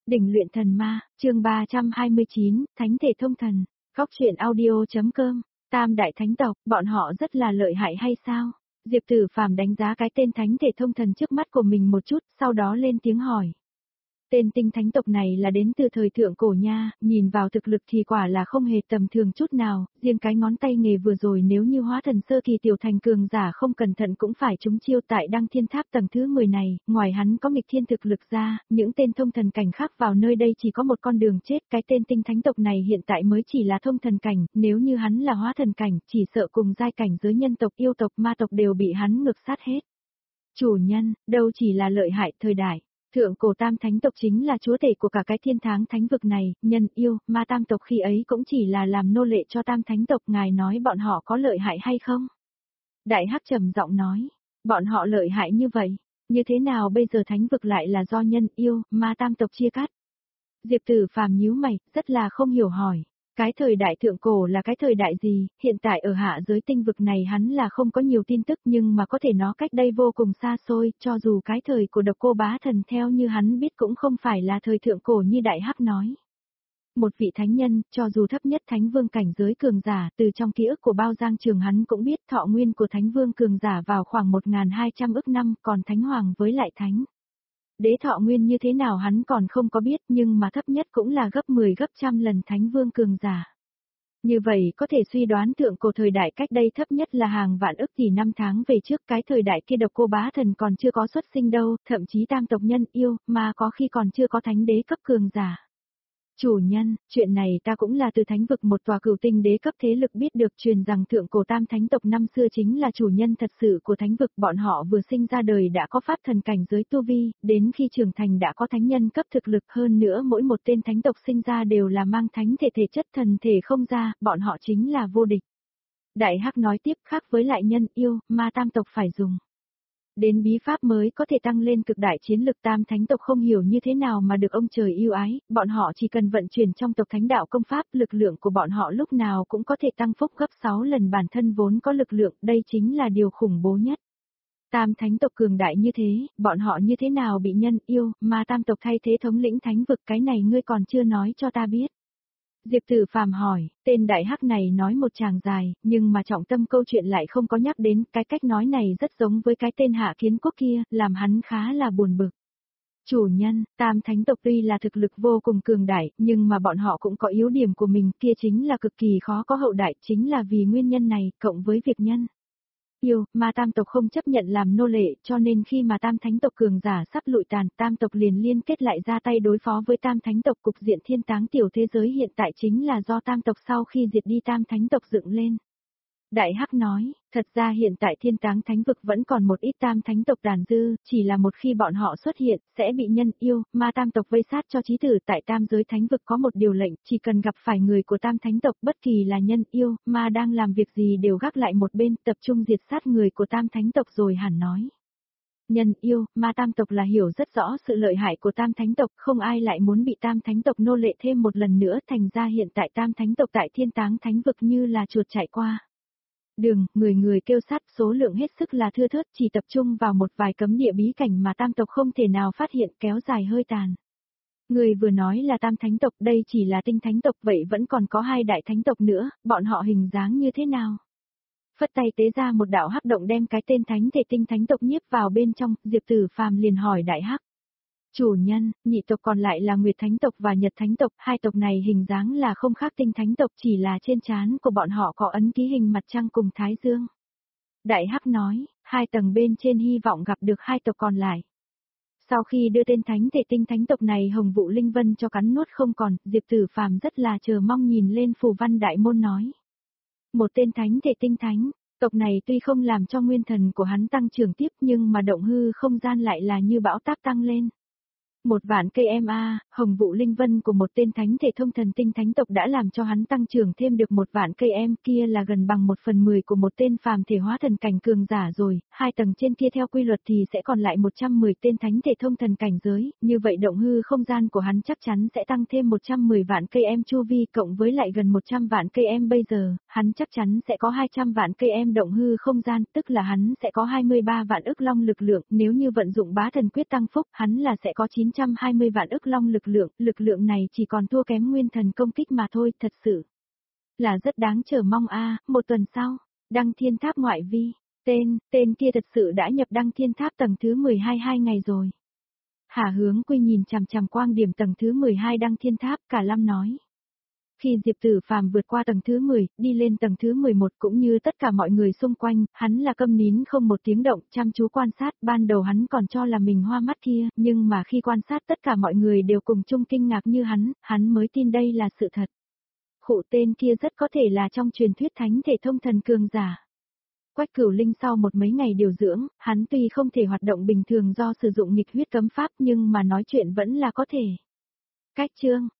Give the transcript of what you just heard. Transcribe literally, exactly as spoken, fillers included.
Đỉnh luyện thần ma, chương ba trăm hai mươi chín, Thánh thể thông thần, Góc truyện audio.com, Tam đại thánh tộc, bọn họ rất là lợi hại hay sao? Diệp Tử Phàm đánh giá cái tên thánh thể thông thần trước mắt của mình một chút, sau đó lên tiếng hỏi. Tên tinh thánh tộc này là đến từ thời thượng cổ nha, nhìn vào thực lực thì quả là không hề tầm thường chút nào, riêng cái ngón tay nghề vừa rồi nếu như hóa thần sơ kỳ tiểu thành cường giả không cẩn thận cũng phải trúng chiêu tại đăng thiên tháp tầng thứ mười này, ngoài hắn có nghịch thiên thực lực ra, những tên thông thần cảnh khác vào nơi đây chỉ có một con đường chết, cái tên tinh thánh tộc này hiện tại mới chỉ là thông thần cảnh, nếu như hắn là hóa thần cảnh, chỉ sợ cùng giai cảnh giới nhân tộc yêu tộc ma tộc đều bị hắn ngược sát hết. Chủ nhân, đâu chỉ là lợi hại thời đại. Thượng cổ tam thánh tộc chính là chúa tể của cả cái thiên tháng thánh vực này, nhân yêu, ma tam tộc khi ấy cũng chỉ là làm nô lệ cho tam thánh tộc, ngài nói bọn họ có lợi hại hay không? Đại Hắc trầm giọng nói, bọn họ lợi hại như vậy, như thế nào bây giờ thánh vực lại là do nhân yêu, ma tam tộc chia cắt? Diệp Tử Phàm nhíu mày, rất là không hiểu hỏi. Cái thời đại thượng cổ là cái thời đại gì, hiện tại ở hạ giới tinh vực này hắn là không có nhiều tin tức nhưng mà có thể nó cách đây vô cùng xa xôi, cho dù cái thời của độc cô bá thần theo như hắn biết cũng không phải là thời thượng cổ như Đại Hắc nói. Một vị thánh nhân, cho dù thấp nhất thánh vương cảnh giới cường giả, từ trong ký ức của Bao Giang Trường hắn cũng biết thọ nguyên của thánh vương cường giả vào khoảng một nghìn hai trăm ức năm, còn thánh hoàng với lại thánh đế thọ nguyên như thế nào hắn còn không có biết, nhưng mà thấp nhất cũng là gấp mười gấp trăm lần thánh vương cường giả. Như vậy có thể suy đoán thượng cổ thời đại cách đây thấp nhất là hàng vạn ức tỷ năm tháng về trước, cái thời đại kia độc cô bá thần còn chưa có xuất sinh đâu, thậm chí tam tộc nhân yêu, mà có khi còn chưa có thánh đế cấp cường giả. Chủ nhân, chuyện này ta cũng là từ thánh vực một tòa cửu tinh đế cấp thế lực biết được, truyền rằng thượng cổ tam thánh tộc năm xưa chính là chủ nhân thật sự của thánh vực, bọn họ vừa sinh ra đời đã có pháp thần cảnh giới tu vi, đến khi trưởng thành đã có thánh nhân cấp thực lực, hơn nữa mỗi một tên thánh tộc sinh ra đều là mang thánh thể thể chất thần thể không ra, bọn họ chính là vô địch. Đại Hắc nói tiếp, khác với lại nhân yêu, ma tam tộc phải dùng đến bí pháp mới có thể tăng lên cực đại chiến lực, tam thánh tộc không hiểu như thế nào mà được ông trời yêu ái, bọn họ chỉ cần vận chuyển trong tộc thánh đạo công pháp, lực lượng của bọn họ lúc nào cũng có thể tăng phúc gấp sáu lần bản thân vốn có lực lượng, đây chính là điều khủng bố nhất. Tam thánh tộc cường đại như thế, bọn họ như thế nào bị nhân yêu, mà tam tộc thay thế thống lĩnh thánh vực, cái này ngươi còn chưa nói cho ta biết. Diệp Tử Phàm hỏi, tên Đại Hắc này nói một tràng dài, nhưng mà trọng tâm câu chuyện lại không có nhắc đến, cái cách nói này rất giống với cái tên Hạ Kiến Quốc kia, làm hắn khá là buồn bực. Chủ nhân, tam thánh tộc tuy là thực lực vô cùng cường đại, nhưng mà bọn họ cũng có yếu điểm của mình, kia chính là cực kỳ khó có hậu đại, chính là vì nguyên nhân này, cộng với việc nhân yêu, mà tam tộc không chấp nhận làm nô lệ, cho nên khi mà tam thánh tộc cường giả sắp lụi tàn, tam tộc liền liên kết lại ra tay đối phó với tam thánh tộc. Cục diện thiên táng tiểu thế giới hiện tại chính là do tam tộc sau khi diệt đi tam thánh tộc dựng lên. Đại Hắc nói, thật ra hiện tại thiên táng thánh vực vẫn còn một ít tam thánh tộc đàn dư, chỉ là một khi bọn họ xuất hiện, sẽ bị nhân yêu, ma tam tộc vây sát cho chí tử. Tại tam giới thánh vực có một điều lệnh, chỉ cần gặp phải người của tam thánh tộc, bất kỳ là nhân yêu, ma đang làm việc gì đều gác lại một bên, tập trung diệt sát người của tam thánh tộc rồi hẳn nói. Nhân yêu, ma tam tộc là hiểu rất rõ sự lợi hại của tam thánh tộc, không ai lại muốn bị tam thánh tộc nô lệ thêm một lần nữa, thành ra hiện tại tam thánh tộc tại thiên táng thánh vực như là chuột chạy qua đường, người người kêu sát, số lượng hết sức là thưa thớt, chỉ tập trung vào một vài cấm địa bí cảnh mà tam tộc không thể nào phát hiện, kéo dài hơi tàn. Người vừa nói là tam thánh tộc, đây chỉ là tinh thánh tộc, vậy vẫn còn có hai đại thánh tộc nữa, bọn họ hình dáng như thế nào? Phất tay tế ra một đạo hắc động đem cái tên thánh thể tinh thánh tộc nhiếp vào bên trong, Diệp Tử Phàm liền hỏi Đại Hắc. Chủ nhân, nhị tộc còn lại là Nguyệt Thánh tộc và Nhật Thánh tộc, hai tộc này hình dáng là không khác tinh thánh tộc, chỉ là trên trán của bọn họ có ấn ký hình mặt trăng cùng thái dương. Đại Hắc nói, hai tầng bên trên hy vọng gặp được hai tộc còn lại. Sau khi đưa tên thánh thể tinh thánh tộc này Hồng Vụ Linh Vân cho cắn nuốt không còn, Diệp Tử Phàm rất là chờ mong nhìn lên phù văn đại môn nói. Một tên thánh thể tinh thánh, tộc này tuy không làm cho nguyên thần của hắn tăng trưởng tiếp nhưng mà động hư không gian lại là như bão táp tăng lên. Một vạn cây em a, Hồng Vụ Linh Vân của một tên thánh thể thông thần tinh thánh tộc đã làm cho hắn tăng trưởng thêm được một vạn cây em, kia là gần bằng một phần mười của một tên phàm thể hóa thần cảnh cường giả rồi, hai tầng trên kia theo quy luật thì sẽ còn lại một trăm mười tên thánh thể thông thần cảnh giới, như vậy động hư không gian của hắn chắc chắn sẽ tăng thêm một trăm mười vạn cây em chu vi, cộng với lại gần một trăm vạn cây em bây giờ, hắn chắc chắn sẽ có hai trăm vạn cây em động hư không gian, tức là hắn sẽ có hai mươi ba vạn ức long lực lượng, nếu như vận dụng bá thần quyết tăng phúc, hắn là sẽ có chín bốn trăm hai mươi vạn ức long lực lượng, lực lượng này chỉ còn thua kém nguyên thần công kích mà thôi, thật sự là rất đáng chờ mong a. Một tuần sau, Đăng Thiên Tháp ngoại vi, tên, tên kia thật sự đã nhập Đăng Thiên Tháp tầng thứ mười hai hai ngày rồi. Hà Hướng Quy nhìn chằm chằm quang điểm tầng thứ mười hai Đăng Thiên Tháp, cả lâm nói. Khi Diệp Tử Phàm vượt qua tầng thứ mười, đi lên tầng thứ mười một cũng như tất cả mọi người xung quanh, hắn là câm nín không một tiếng động, chăm chú quan sát, ban đầu hắn còn cho là mình hoa mắt kia, nhưng mà khi quan sát tất cả mọi người đều cùng chung kinh ngạc như hắn, hắn mới tin đây là sự thật. Khụ tên kia rất có thể là trong truyền thuyết thánh thể thông thần cường giả. Quách Cửu Linh sau một mấy ngày điều dưỡng, hắn tuy không thể hoạt động bình thường do sử dụng nghịch huyết cấm pháp nhưng mà nói chuyện vẫn là có thể. Cách chương